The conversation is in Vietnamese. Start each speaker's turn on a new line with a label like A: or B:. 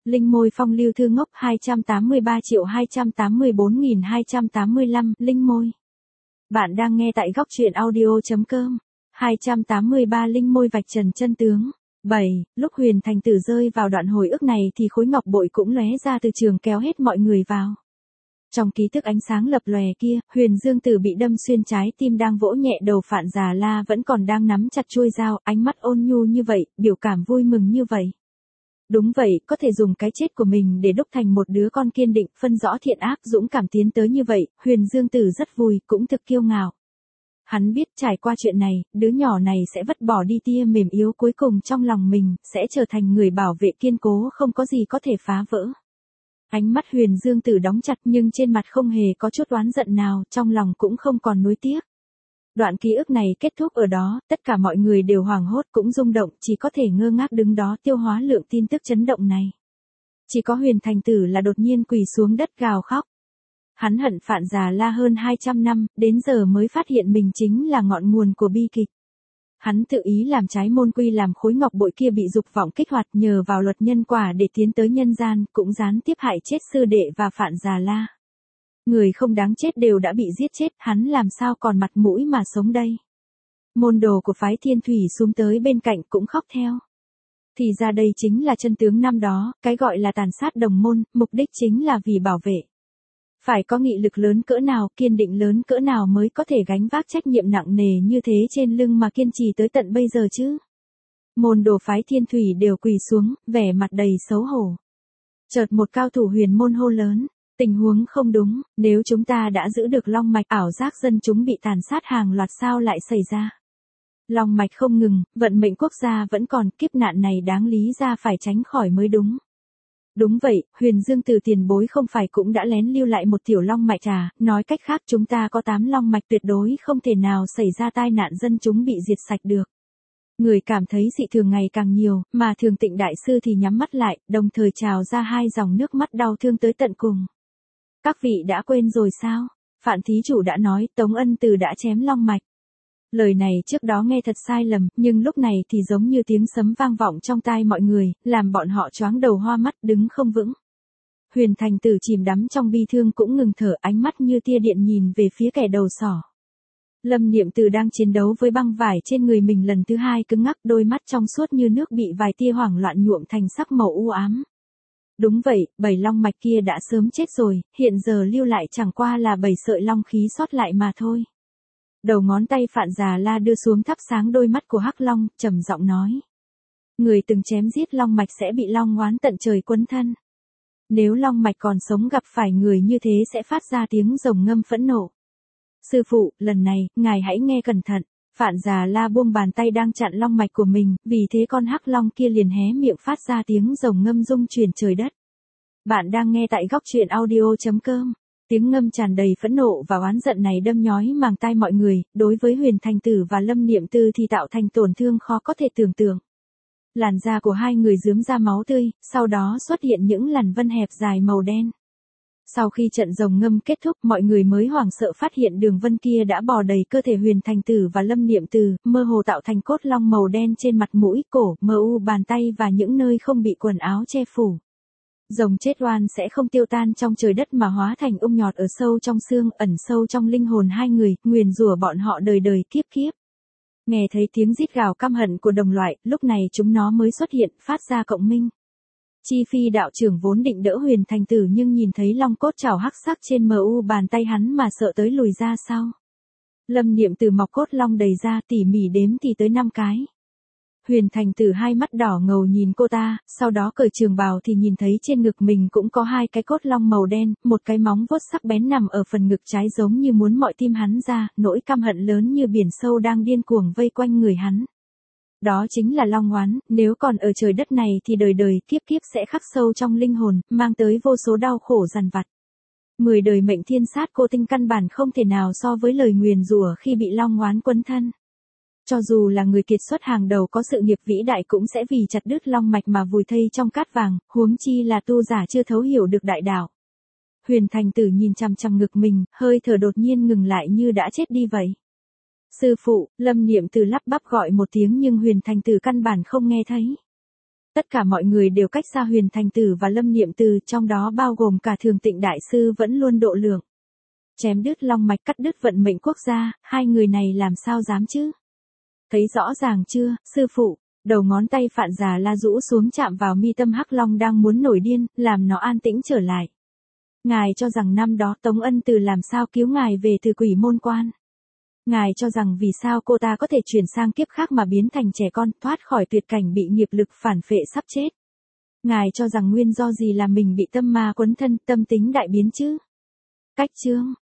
A: Linh môi phong lưu thư ngốc 283.284.285 Linh môi. Bạn đang nghe tại góc truyện audio.com. 283 Linh môi vạch trần chân tướng. 7. Lúc Huyền Thành Tử rơi vào đoạn hồi ức này thì khối ngọc bội cũng lóe ra từ trường kéo hết mọi người vào. Trong ký thức ánh sáng lập lòe kia, Huyền Dương Tử bị đâm xuyên trái tim đang vỗ nhẹ đầu Phạn Già La vẫn còn đang nắm chặt chuôi dao, ánh mắt ôn nhu như vậy, biểu cảm vui mừng như vậy. Đúng vậy, có thể dùng cái chết của mình để đúc thành một đứa con kiên định, phân rõ thiện ác, dũng cảm tiến tới như vậy, Huyền Dương Tử rất vui, cũng thực kiêu ngạo. Hắn biết trải qua chuyện này, đứa nhỏ này sẽ vứt bỏ đi tia mềm yếu cuối cùng trong lòng mình, sẽ trở thành người bảo vệ kiên cố không có gì có thể phá vỡ. Ánh mắt Huyền Dương Tử đóng chặt nhưng trên mặt không hề có chút oán giận nào, trong lòng cũng không còn nuối tiếc. Đoạn ký ức này kết thúc ở đó, tất cả mọi người đều hoảng hốt cũng rung động, chỉ có thể ngơ ngác đứng đó tiêu hóa lượng tin tức chấn động này. Chỉ có Huyền Thành Tử là đột nhiên quỳ xuống đất gào khóc. Hắn hận Phạn Già La hơn 200 năm, đến giờ mới phát hiện mình chính là ngọn nguồn của bi kịch. Hắn tự ý làm trái môn quy làm khối ngọc bội kia bị dục vọng kích hoạt nhờ vào luật nhân quả để tiến tới nhân gian, cũng gián tiếp hại chết sư đệ và Phạn Già La. Người không đáng chết đều đã bị giết chết, hắn làm sao còn mặt mũi mà sống đây. Môn đồ của phái Thiên Thủy xuống tới bên cạnh cũng khóc theo. Thì ra đây chính là chân tướng năm đó, cái gọi là tàn sát đồng môn, mục đích chính là vì bảo vệ. Phải có nghị lực lớn cỡ nào, kiên định lớn cỡ nào mới có thể gánh vác trách nhiệm nặng nề như thế trên lưng mà kiên trì tới tận bây giờ chứ. Môn đồ phái Thiên Thủy đều quỳ xuống, vẻ mặt đầy xấu hổ. Chợt một cao thủ huyền môn hô lớn. Tình huống không đúng, nếu chúng ta đã giữ được long mạch, ảo giác dân chúng bị tàn sát hàng loạt sao lại xảy ra. Long mạch không ngừng, vận mệnh quốc gia vẫn còn, kiếp nạn này đáng lý ra phải tránh khỏi mới đúng. Đúng vậy, Huyền Dương Tử tiền bối không phải cũng đã lén lưu lại một tiểu long mạch à, nói cách khác chúng ta có 8 long mạch tuyệt đối không thể nào xảy ra tai nạn dân chúng bị diệt sạch được. Người cảm thấy dị thường ngày càng nhiều, mà Thường Tịnh Đại Sư thì nhắm mắt lại, đồng thời trào ra 2 dòng nước mắt đau thương tới tận cùng. Các vị đã quên rồi sao? Phạn thí chủ đã nói Tống Ân Từ đã chém long mạch. Lời này trước đó nghe thật sai lầm, nhưng lúc này thì giống như tiếng sấm vang vọng trong tai mọi người, làm bọn họ choáng đầu hoa mắt đứng không vững. Huyền Thành Tử chìm đắm trong bi thương cũng ngừng thở, ánh mắt như tia điện nhìn về phía kẻ đầu sỏ. Lâm Niệm Từ đang chiến đấu với băng vải trên người mình lần thứ 2 cứng ngắc, đôi mắt trong suốt như nước bị vài tia hoảng loạn nhuộm thành sắc màu u ám. Đúng vậy, 7 long mạch kia đã sớm chết rồi, hiện giờ lưu lại chẳng qua là 7 sợi long khí sót lại mà thôi. Đầu ngón tay Phạn Già La đưa xuống thắp sáng đôi mắt của Hắc Long, trầm giọng nói. Người từng chém giết long mạch sẽ bị long oán tận trời quấn thân. Nếu long mạch còn sống gặp phải người như thế sẽ phát ra tiếng rồng ngâm phẫn nộ. Sư phụ, lần này, ngài hãy nghe cẩn thận. Phạn Già La buông bàn tay đang chặn long mạch của mình, vì thế con hắc long kia liền hé miệng phát ra tiếng rồng ngâm rung chuyển trời đất. Bạn đang nghe tại góc truyện audio.com. Tiếng ngâm tràn đầy phẫn nộ và oán giận này đâm nhói màng tai mọi người, đối với Huyền Thành Tử và Lâm Niệm Tư thì tạo thành tổn thương khó có thể tưởng tượng. Làn da của hai người rướm ra máu tươi, sau đó xuất hiện những làn vân hẹp dài màu đen. Sau khi trận rồng ngâm kết thúc, mọi người mới hoảng sợ phát hiện đường vân kia đã bò đầy cơ thể Huyền Thành Tử và Lâm Niệm Từ, mơ hồ tạo thành cốt long màu đen trên mặt mũi, cổ, mờ u bàn tay và những nơi không bị quần áo che phủ. Rồng chết oan sẽ không tiêu tan trong trời đất mà hóa thành nhọt ở sâu trong xương, ẩn sâu trong linh hồn hai người, nguyền rủa bọn họ đời đời kiếp kiếp. Nghe thấy tiếng rít gào căm hận của đồng loại, lúc này chúng nó mới xuất hiện, phát ra cộng minh. Chi Phi đạo trưởng vốn định đỡ Huyền Thành Tử nhưng nhìn thấy long cốt trảo hắc sắc trên mu bàn tay hắn mà sợ tới lùi ra sau. Lâm Niệm Từ mọc cốt long đầy ra, tỉ mỉ đếm thì tới 5 cái. Huyền Thành Tử hai mắt đỏ ngầu nhìn cô ta, sau đó cởi trường bào thì nhìn thấy trên ngực mình cũng có 2 cái cốt long màu đen, một cái móng vuốt sắc bén nằm ở phần ngực trái giống như muốn mọi tim hắn ra, nỗi căm hận lớn như biển sâu đang điên cuồng vây quanh người hắn. Đó chính là long oán, nếu còn ở trời đất này thì đời đời kiếp kiếp sẽ khắc sâu trong linh hồn, mang tới vô số đau khổ dằn vặt. 10 đời mệnh thiên sát cô tinh căn bản không thể nào so với lời nguyền rủa khi bị long oán quấn thân. Cho dù là người kiệt xuất hàng đầu có sự nghiệp vĩ đại cũng sẽ vì chặt đứt long mạch mà vùi thây trong cát vàng, huống chi là tu giả chưa thấu hiểu được đại đạo. Huyền Thành Tử nhìn chằm chằm ngực mình, hơi thở đột nhiên ngừng lại như đã chết đi vậy. Sư phụ, Lâm Niệm Từ lắp bắp gọi một tiếng nhưng Huyền Thành Tử căn bản không nghe thấy. Tất cả mọi người đều cách xa Huyền Thành Tử và Lâm Niệm Từ, trong đó bao gồm cả Thường Tịnh Đại Sư vẫn luôn độ lượng. Chém đứt long mạch, cắt đứt vận mệnh quốc gia, hai người này làm sao dám chứ? Thấy rõ ràng chưa, sư phụ? Đầu ngón tay Phạn Già La rũ xuống chạm vào mi tâm Hắc Long đang muốn nổi điên, làm nó an tĩnh trở lại. Ngài cho rằng năm đó Tống Ân Từ làm sao cứu ngài về từ quỷ môn quan? Ngài cho rằng vì sao cô ta có thể chuyển sang kiếp khác mà biến thành trẻ con, thoát khỏi tuyệt cảnh bị nghiệp lực phản phệ sắp chết? Ngài cho rằng nguyên do gì làm mình bị tâm ma quấn thân, tâm tính đại biến chứ? Cách chương